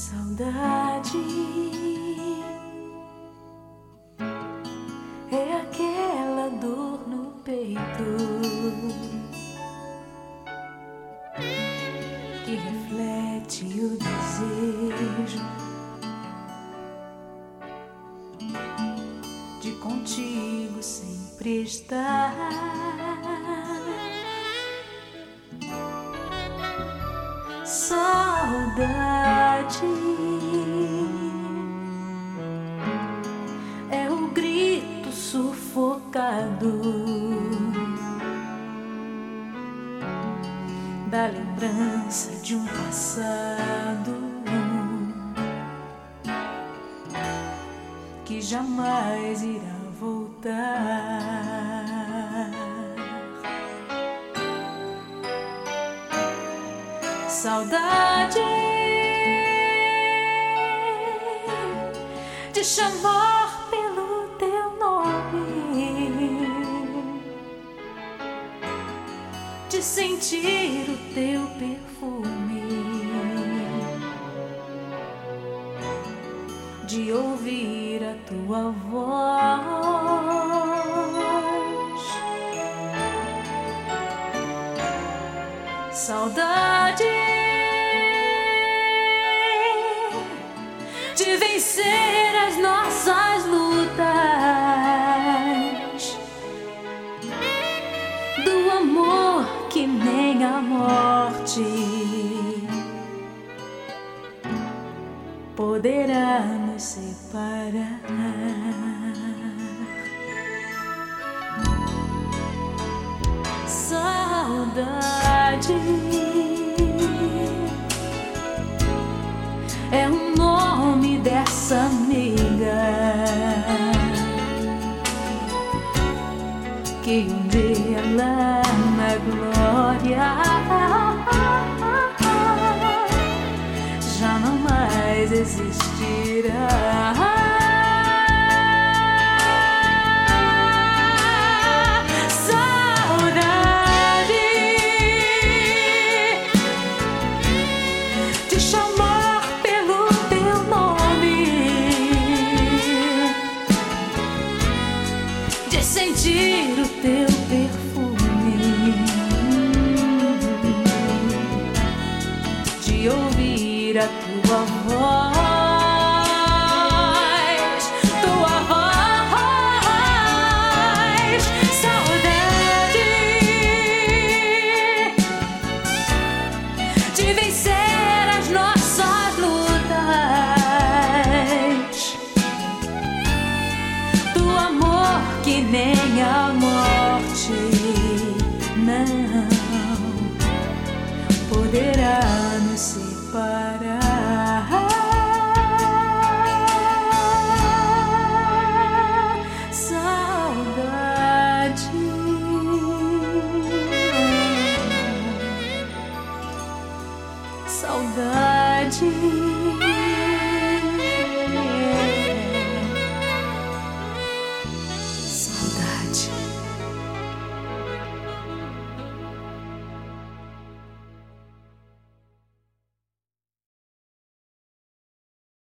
Saudade é aquela dor no peito que reflete o desejo de contigo sempre estar. Saudade é o grito sufocado da lembrança de um passado que jamais irá voltar. Saudade de chamar pelo teu nome, de sentir o teu perfume, de ouvir a tua voz. Saudade de vencer as nossas lutas, do amor que nem a morte poderá nos separar. Saudade é o nome dessa amiga que um dia lá na glória já não mais existirá. Sentir o teu perfume, de ouvir a tua voz, tua voz. Saudade de vencer as nossas lutas, do amor que nem a morte não poderá nos separar. Saudade, saudade.